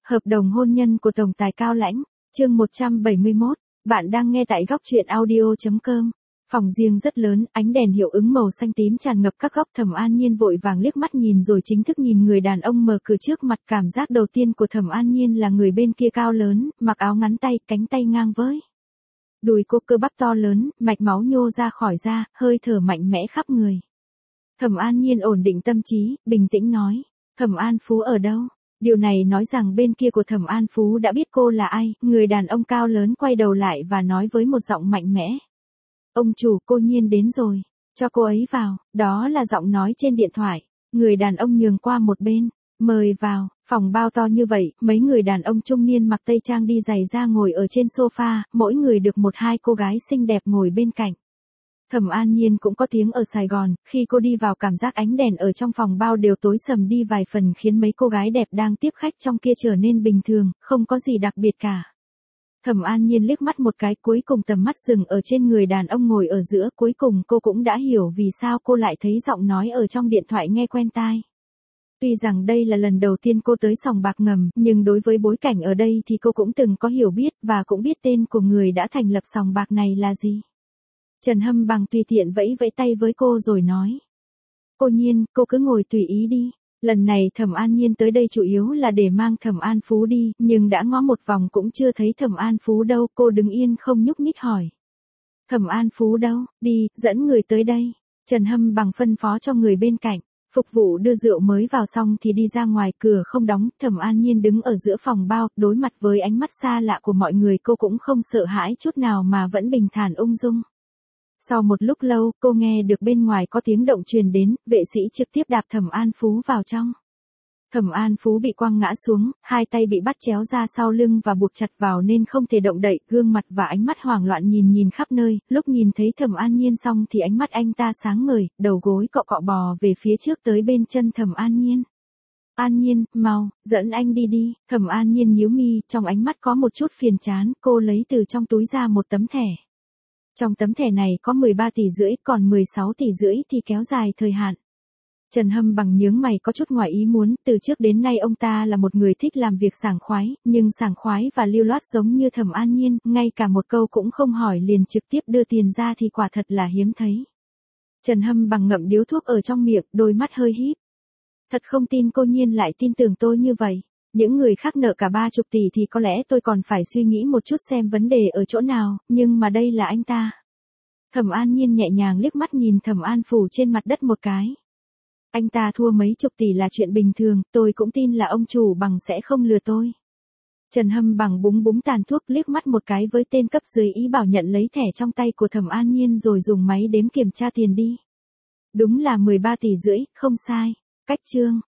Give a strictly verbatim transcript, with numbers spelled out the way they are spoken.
Hợp đồng hôn nhân của tổng tài Cao Lãnh, chương một trăm bảy mươi mốt, bạn đang nghe tại góc truyện audio chấm com. Phòng riêng rất lớn, ánh đèn hiệu ứng màu xanh tím tràn ngập các góc. Thẩm An Nhiên vội vàng liếc mắt nhìn rồi chính thức nhìn người đàn ông mở cửa trước mặt. Cảm giác đầu tiên của Thẩm An Nhiên là người bên kia cao lớn, mặc áo ngắn tay, cánh tay ngang với đùi cô, cơ bắp to lớn, mạch máu nhô ra khỏi da, hơi thở mạnh mẽ khắp người. Thẩm An Nhiên ổn định tâm trí, bình tĩnh nói, Thẩm An Phú ở đâu? Điều này nói rằng bên kia của Thẩm An Phú đã biết cô là ai. Người đàn ông cao lớn quay đầu lại và nói với một giọng mạnh mẽ. Ông chủ, cô Nhiên đến rồi, cho cô ấy vào. Đó là giọng nói trên điện thoại. Người đàn ông nhường qua một bên, mời vào. Phòng bao to như vậy, mấy người đàn ông trung niên mặc tây trang đi giày da ngồi ở trên sofa, mỗi người được một hai cô gái xinh đẹp ngồi bên cạnh. Thẩm An Nhiên cũng có tiếng ở Sài Gòn, khi cô đi vào cảm giác ánh đèn ở trong phòng bao đều tối sầm đi vài phần khiến mấy cô gái đẹp đang tiếp khách trong kia trở nên bình thường, không có gì đặc biệt cả. Thẩm An Nhiên liếc mắt một cái, cuối cùng tầm mắt dừng ở trên người đàn ông ngồi ở giữa, cuối cùng cô cũng đã hiểu vì sao cô lại thấy giọng nói ở trong điện thoại nghe quen tai. Tuy rằng đây là lần đầu tiên cô tới sòng bạc ngầm, nhưng đối với bối cảnh ở đây thì cô cũng từng có hiểu biết và cũng biết tên của người đã thành lập sòng bạc này là gì. Trần Hâm Bằng tùy tiện vẫy vẫy tay với cô rồi nói. Cô Nhiên, cô cứ ngồi tùy ý đi. Lần này Thẩm An Nhiên tới đây chủ yếu là để mang Thẩm An Phú đi, nhưng đã ngó một vòng cũng chưa thấy Thẩm An Phú đâu. Cô đứng yên không nhúc nhích hỏi. Thẩm An Phú đâu? Đi, dẫn người tới đây. Trần Hâm Bằng phân phó cho người bên cạnh. Phục vụ đưa rượu mới vào xong thì đi ra ngoài, cửa không đóng. Thẩm An Nhiên đứng ở giữa phòng bao, đối mặt với ánh mắt xa lạ của mọi người, cô cũng không sợ hãi chút nào mà vẫn bình thản ung dung. Sau một lúc lâu, cô nghe được bên ngoài có tiếng động truyền đến, vệ sĩ trực tiếp đạp Thẩm An Phú vào trong. Thẩm An Phú bị quăng ngã xuống, hai tay bị bắt chéo ra sau lưng và buộc chặt vào nên không thể động đậy, gương mặt và ánh mắt hoảng loạn nhìn nhìn khắp nơi. Lúc nhìn thấy Thẩm An Nhiên xong thì ánh mắt anh ta sáng ngời, đầu gối cọ cọ bò về phía trước tới bên chân Thẩm An Nhiên. An Nhiên, mau, dẫn anh đi đi. Thẩm An Nhiên nhíu mi, trong ánh mắt có một chút phiền chán, cô lấy từ trong túi ra một tấm thẻ. Trong tấm thẻ này có mười ba tỷ rưỡi, còn mười sáu tỷ rưỡi thì kéo dài thời hạn. Trần Hâm Bằng nhướng mày có chút ngoài ý muốn, từ trước đến nay ông ta là một người thích làm việc sảng khoái, nhưng sảng khoái và lưu loát giống như Thẩm An Nhiên, ngay cả một câu cũng không hỏi liền trực tiếp đưa tiền ra thì quả thật là hiếm thấy. Trần Hâm Bằng ngậm điếu thuốc ở trong miệng, đôi mắt hơi híp. Thật không tin cô Nhiên lại tin tưởng tôi như vậy. Những người khác nợ cả ba chục tỷ thì có lẽ tôi còn phải suy nghĩ một chút xem vấn đề ở chỗ nào, nhưng mà đây là anh ta. Thẩm An Nhiên nhẹ nhàng liếc mắt nhìn Thẩm An Phủ trên mặt đất một cái. Anh ta thua mấy chục tỷ là chuyện bình thường, tôi cũng tin là ông chủ Bằng sẽ không lừa tôi. Trần Hâm Bằng búng búng tàn thuốc liếc mắt một cái với tên cấp dưới, ý bảo nhận lấy thẻ trong tay của Thẩm An Nhiên rồi dùng máy đếm kiểm tra tiền đi. Đúng là mười ba tỷ rưỡi, không sai. Cách chương.